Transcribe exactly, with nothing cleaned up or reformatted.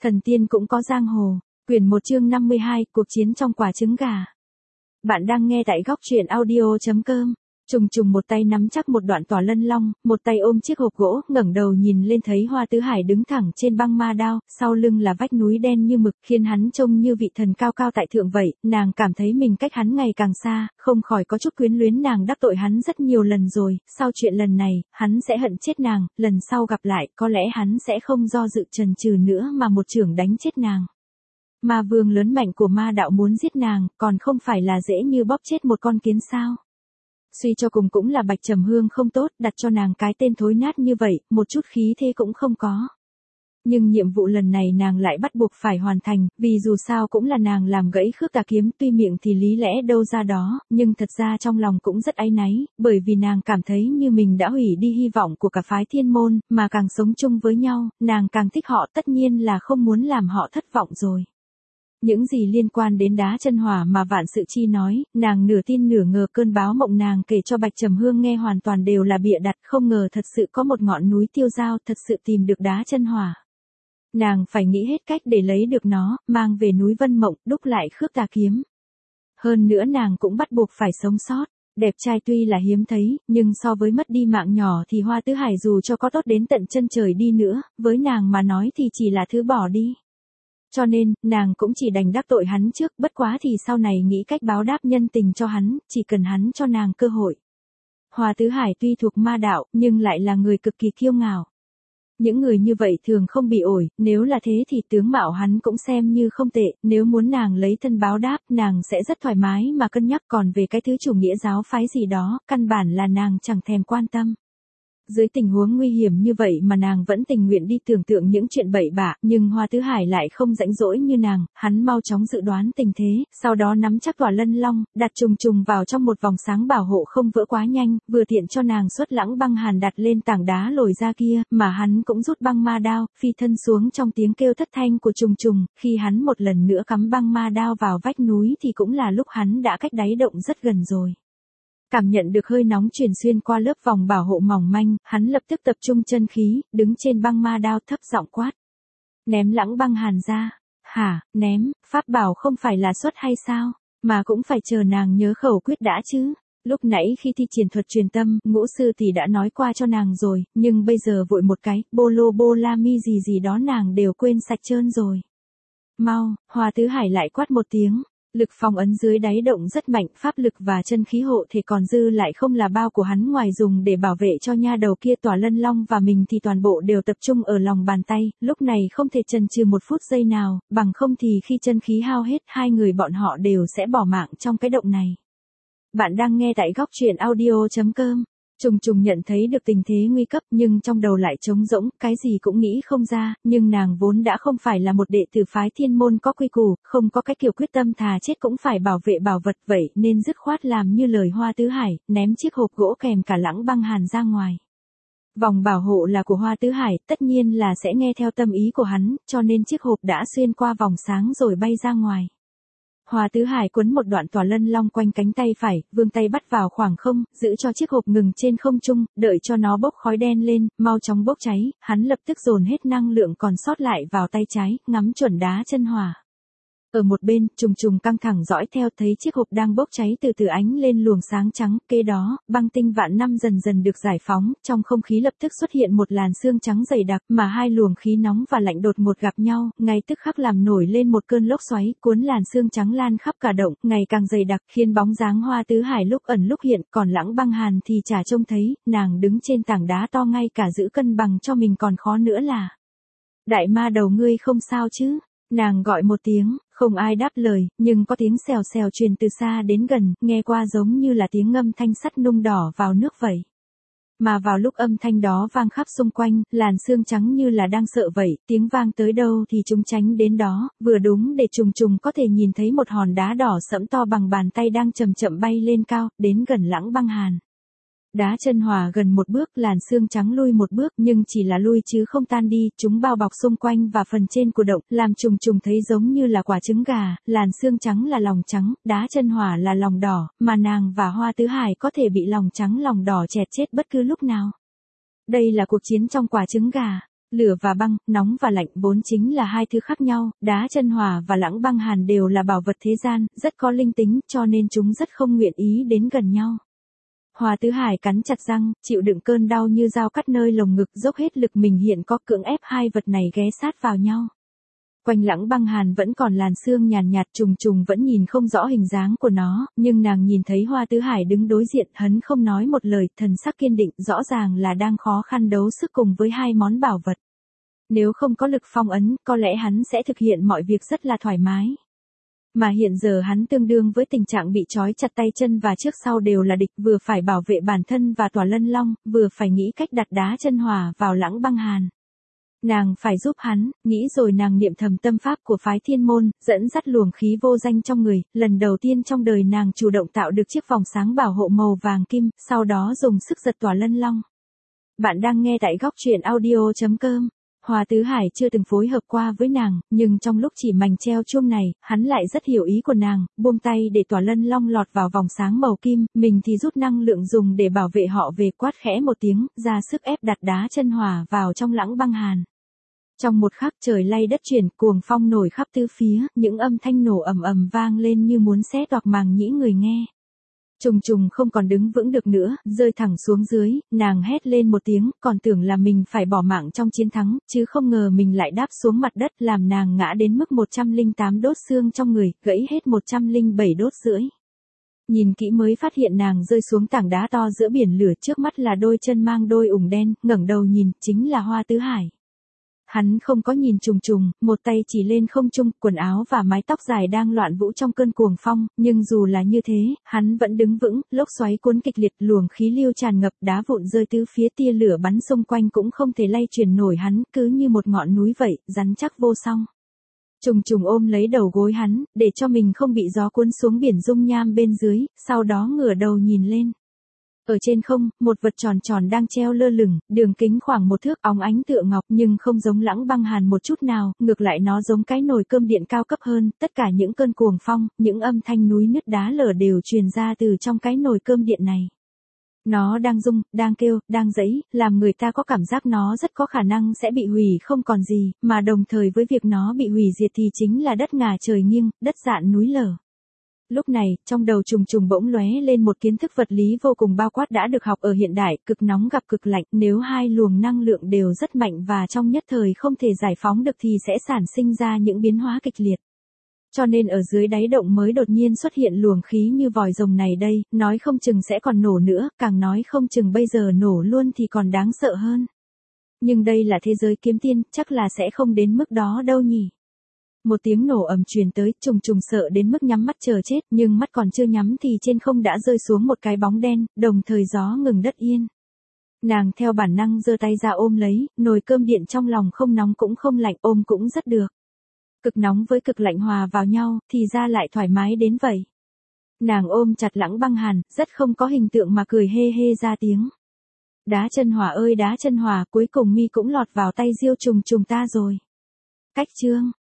Thần tiên cũng có giang hồ. Quyển một chương năm mươi hai, cuộc chiến trong quả trứng gà. Bạn đang nghe tại góc truyện audio chấm com. Trùng trùng một tay nắm chắc một đoạn tỏa lân long, một tay ôm chiếc hộp gỗ, ngẩng đầu nhìn lên thấy Hoa Tứ Hải đứng thẳng trên băng ma đao, sau lưng là vách núi đen như mực, khiến hắn trông như vị thần cao cao tại thượng vậy. Nàng cảm thấy mình cách hắn ngày càng xa, không khỏi có chút quyến luyến. Nàng đắc tội hắn rất nhiều lần rồi, sau chuyện lần này, hắn sẽ hận chết nàng, lần sau gặp lại, có lẽ hắn sẽ không do dự chần chừ nữa mà một chưởng đánh chết nàng. Ma vương lớn mạnh của ma đạo muốn giết nàng, còn không phải là dễ như bóp chết một con kiến sao? Suy cho cùng cũng là Bạch Trầm Hương không tốt, đặt cho nàng cái tên thối nát như vậy, một chút khí thế cũng không có. Nhưng nhiệm vụ lần này nàng lại bắt buộc phải hoàn thành, vì dù sao cũng là nàng làm gãy Khước Tà kiếm, tuy miệng thì lý lẽ đâu ra đó, nhưng thật ra trong lòng cũng rất áy náy, bởi vì nàng cảm thấy như mình đã hủy đi hy vọng của cả phái Thiên Môn, mà càng sống chung với nhau, nàng càng thích họ, tất nhiên là không muốn làm họ thất vọng rồi. Những gì liên quan đến đá chân hỏa mà Vạn Sự Chi nói, nàng nửa tin nửa ngờ. Cơn báo mộng nàng kể cho Bạch Trầm Hương nghe hoàn toàn đều là bịa đặt, không ngờ thật sự có một ngọn núi tiêu dao, thật sự tìm được đá chân hỏa. Nàng phải nghĩ hết cách để lấy được nó, mang về núi Vân Mộng, đúc lại Khước Tà kiếm. Hơn nữa nàng cũng bắt buộc phải sống sót. Đẹp trai tuy là hiếm thấy, nhưng so với mất đi mạng nhỏ thì Hoa Tứ Hải dù cho có tốt đến tận chân trời đi nữa, với nàng mà nói thì chỉ là thứ bỏ đi. Cho nên, nàng cũng chỉ đành đắc tội hắn trước, bất quá thì sau này nghĩ cách báo đáp nhân tình cho hắn, chỉ cần hắn cho nàng cơ hội. Hoa Tứ Hải tuy thuộc ma đạo, nhưng lại là người cực kỳ kiêu ngạo. Những người như vậy thường không bị ổi, nếu là thế thì tướng mạo hắn cũng xem như không tệ, nếu muốn nàng lấy thân báo đáp, nàng sẽ rất thoải mái mà cân nhắc, còn về cái thứ chủ nghĩa giáo phái gì đó, căn bản là nàng chẳng thèm quan tâm. Dưới tình huống nguy hiểm như vậy mà nàng vẫn tình nguyện đi tưởng tượng những chuyện bậy bạ, nhưng Hoa Tứ Hải lại không rãnh rỗi như nàng, hắn mau chóng dự đoán tình thế, sau đó nắm chắc tỏa lân long, đặt trùng trùng vào trong một vòng sáng bảo hộ không vỡ quá nhanh, vừa tiện cho nàng xuất lãng băng hàn đặt lên tảng đá lồi ra kia, mà hắn cũng rút băng ma đao, phi thân xuống trong tiếng kêu thất thanh của trùng trùng, khi hắn một lần nữa cắm băng ma đao vào vách núi thì cũng là lúc hắn đã cách đáy động rất gần rồi. Cảm nhận được hơi nóng truyền xuyên qua lớp vòng bảo hộ mỏng manh, hắn lập tức tập trung chân khí, đứng trên băng ma đao thấp giọng quát. Ném lãng băng hàn ra. Hả, ném, pháp bảo không phải là xuất hay sao? Mà cũng phải chờ nàng nhớ khẩu quyết đã chứ. Lúc nãy khi thi triển thuật truyền tâm, Ngũ sư tỷ đã nói qua cho nàng rồi, nhưng bây giờ vội một cái, bô lô bô la mi gì gì đó nàng đều quên sạch trơn rồi. Mau, Hoa Tứ Hải lại quát một tiếng. Lực phong ấn dưới đáy động rất mạnh, pháp lực và chân khí hộ thể còn dư lại không là bao của hắn, ngoài dùng để bảo vệ cho nha đầu kia tỏa lân long và mình thì toàn bộ đều tập trung ở lòng bàn tay, lúc này không thể chần chừ một phút giây nào, bằng không thì khi chân khí hao hết, hai người bọn họ đều sẽ bỏ mạng trong cái động này. Bạn đang nghe tại góc truyện audio chấm com. Trùng trùng nhận thấy được tình thế nguy cấp nhưng trong đầu lại trống rỗng, cái gì cũng nghĩ không ra, nhưng nàng vốn đã không phải là một đệ tử phái Thiên Môn có quy củ, không có cái kiểu quyết tâm thà chết cũng phải bảo vệ bảo vật vậy nên dứt khoát làm như lời Hoa Tứ Hải, ném chiếc hộp gỗ kèm cả lãng băng hàn ra ngoài. Vòng bảo hộ là của Hoa Tứ Hải, tất nhiên là sẽ nghe theo tâm ý của hắn, cho nên chiếc hộp đã xuyên qua vòng sáng rồi bay ra ngoài. Hoa Tứ Hải quấn một đoạn tỏa lân long quanh cánh tay phải, vươn tay bắt vào khoảng không, giữ cho chiếc hộp ngừng trên không trung, đợi cho nó bốc khói đen lên, mau chóng bốc cháy, hắn lập tức dồn hết năng lượng còn sót lại vào tay trái, ngắm chuẩn đá chân hỏa. Ở một bên, trùng trùng căng thẳng dõi theo, thấy chiếc hộp đang bốc cháy từ từ ánh lên luồng sáng trắng, kế đó, băng tinh vạn năm dần dần được giải phóng, trong không khí lập tức xuất hiện một làn sương trắng dày đặc, mà hai luồng khí nóng và lạnh đột ngột gặp nhau, ngay tức khắc làm nổi lên một cơn lốc xoáy, cuốn làn sương trắng lan khắp cả động, ngày càng dày đặc, khiến bóng dáng Hoa Tứ Hải lúc ẩn lúc hiện, còn lãng băng hàn thì chả trông thấy, nàng đứng trên tảng đá to ngay cả giữ cân bằng cho mình còn khó nữa là. Đại ma đầu ngươi không sao chứ? Nàng gọi một tiếng, không ai đáp lời, nhưng có tiếng xèo xèo truyền từ xa đến gần, nghe qua giống như là tiếng ngâm thanh sắt nung đỏ vào nước vậy. Mà vào lúc âm thanh đó vang khắp xung quanh, làn sương trắng như là đang sợ vậy, tiếng vang tới đâu thì chúng tránh đến đó, vừa đúng để trùng trùng có thể nhìn thấy một hòn đá đỏ sẫm to bằng bàn tay đang chậm chậm bay lên cao, đến gần lãng băng hàn. Đá chân hỏa gần một bước, làn sương trắng lui một bước, nhưng chỉ là lui chứ không tan đi, chúng bao bọc xung quanh và phần trên của động, làm trùng trùng thấy giống như là quả trứng gà, làn sương trắng là lòng trắng, đá chân hỏa là lòng đỏ, mà nàng và Hoa Tứ Hải có thể bị lòng trắng lòng đỏ chẹt chết bất cứ lúc nào. Đây là cuộc chiến trong quả trứng gà. Lửa và băng, nóng và lạnh vốn chính là hai thứ khác nhau, đá chân hỏa và lãng băng hàn đều là bảo vật thế gian, rất có linh tính, cho nên chúng rất không nguyện ý đến gần nhau. Hoa Tứ Hải cắn chặt răng, chịu đựng cơn đau như dao cắt nơi lồng ngực, dốc hết lực mình hiện có, cưỡng ép hai vật này ghé sát vào nhau. Quanh lãng băng hàn vẫn còn làn sương nhàn nhạt, trùng trùng vẫn nhìn không rõ hình dáng của nó, nhưng nàng nhìn thấy Hoa Tứ Hải đứng đối diện, hắn không nói một lời, thần sắc kiên định, rõ ràng là đang khó khăn đấu sức cùng với hai món bảo vật. Nếu không có lực phong ấn, có lẽ hắn sẽ thực hiện mọi việc rất là thoải mái. Mà hiện giờ hắn tương đương với tình trạng bị trói chặt tay chân và trước sau đều là địch, vừa phải bảo vệ bản thân và tòa lân long, vừa phải nghĩ cách đặt đá chân hỏa vào lãng băng hàn. Nàng phải giúp hắn, nghĩ rồi nàng niệm thầm tâm pháp của phái thiên môn, dẫn dắt luồng khí vô danh trong người, lần đầu tiên trong đời nàng chủ động tạo được chiếc vòng sáng bảo hộ màu vàng kim, sau đó dùng sức giật tòa lân long. Bạn đang nghe tại góc truyện audio chấm com. Hoa Tứ Hải chưa từng phối hợp qua với nàng, nhưng trong lúc chỉ mảnh treo chuông này, hắn lại rất hiểu ý của nàng, buông tay để tòa lân long lọt vào vòng sáng màu kim, mình thì rút năng lượng dùng để bảo vệ họ về, quát khẽ một tiếng, ra sức ép đặt đá chân hỏa vào trong lãng băng hàn. Trong một khắc trời lay đất chuyển, cuồng phong nổi khắp tứ phía, những âm thanh nổ ầm ầm vang lên như muốn xé toạc màng nhĩ người nghe. Trùng trùng không còn đứng vững được nữa, rơi thẳng xuống dưới, nàng hét lên một tiếng, còn tưởng là mình phải bỏ mạng trong chiến thắng, chứ không ngờ mình lại đáp xuống mặt đất, làm nàng ngã đến mức một trăm lẻ tám đốt xương trong người, gãy hết một trăm lẻ bảy đốt rưỡi. Nhìn kỹ mới phát hiện nàng rơi xuống tảng đá to giữa biển lửa, trước mắt là đôi chân mang đôi ủng đen, ngẩng đầu nhìn, chính là Hoa Tứ Hải. Hắn không có nhìn trùng trùng, một tay chỉ lên không trung, quần áo và mái tóc dài đang loạn vũ trong cơn cuồng phong, nhưng dù là như thế, hắn vẫn đứng vững, lốc xoáy cuốn kịch liệt, luồng khí lưu tràn ngập, đá vụn rơi tứ phía, tia lửa bắn xung quanh cũng không thể lay chuyển nổi hắn, cứ như một ngọn núi vậy, rắn chắc vô song. Trùng trùng ôm lấy đầu gối hắn, để cho mình không bị gió cuốn xuống biển dung nham bên dưới, sau đó ngửa đầu nhìn lên. Ở trên không, một vật tròn tròn đang treo lơ lửng, đường kính khoảng một thước, óng ánh tựa ngọc, nhưng không giống lãng băng hàn một chút nào, ngược lại nó giống cái nồi cơm điện cao cấp hơn, tất cả những cơn cuồng phong, những âm thanh núi nứt đá lở đều truyền ra từ trong cái nồi cơm điện này. Nó đang rung, đang kêu, đang giãy, làm người ta có cảm giác nó rất có khả năng sẽ bị hủy không còn gì, mà đồng thời với việc nó bị hủy diệt thì chính là đất ngả trời nghiêng, đất dạn núi lở. Lúc này, trong đầu trùng trùng bỗng lóe lên một kiến thức vật lý vô cùng bao quát đã được học ở hiện đại, cực nóng gặp cực lạnh, nếu hai luồng năng lượng đều rất mạnh và trong nhất thời không thể giải phóng được thì sẽ sản sinh ra những biến hóa kịch liệt. Cho nên ở dưới đáy động mới đột nhiên xuất hiện luồng khí như vòi rồng này đây, nói không chừng sẽ còn nổ nữa, càng nói không chừng bây giờ nổ luôn thì còn đáng sợ hơn. Nhưng đây là thế giới kiếm tiên, chắc là sẽ không đến mức đó đâu nhỉ. Một tiếng nổ ầm truyền tới, trùng trùng sợ đến mức nhắm mắt chờ chết, nhưng mắt còn chưa nhắm thì trên không đã rơi xuống một cái bóng đen, đồng thời gió ngừng đất yên. Nàng theo bản năng giơ tay ra ôm lấy, nồi cơm điện trong lòng không nóng cũng không lạnh, ôm cũng rất được. Cực nóng với cực lạnh hòa vào nhau, thì ra lại thoải mái đến vậy. Nàng ôm chặt lãng băng hàn, rất không có hình tượng mà cười hê hê ra tiếng. Đá chân hỏa ơi đá chân hỏa, cuối cùng mi cũng lọt vào tay Diêu Trùng Trùng ta rồi. Cách chương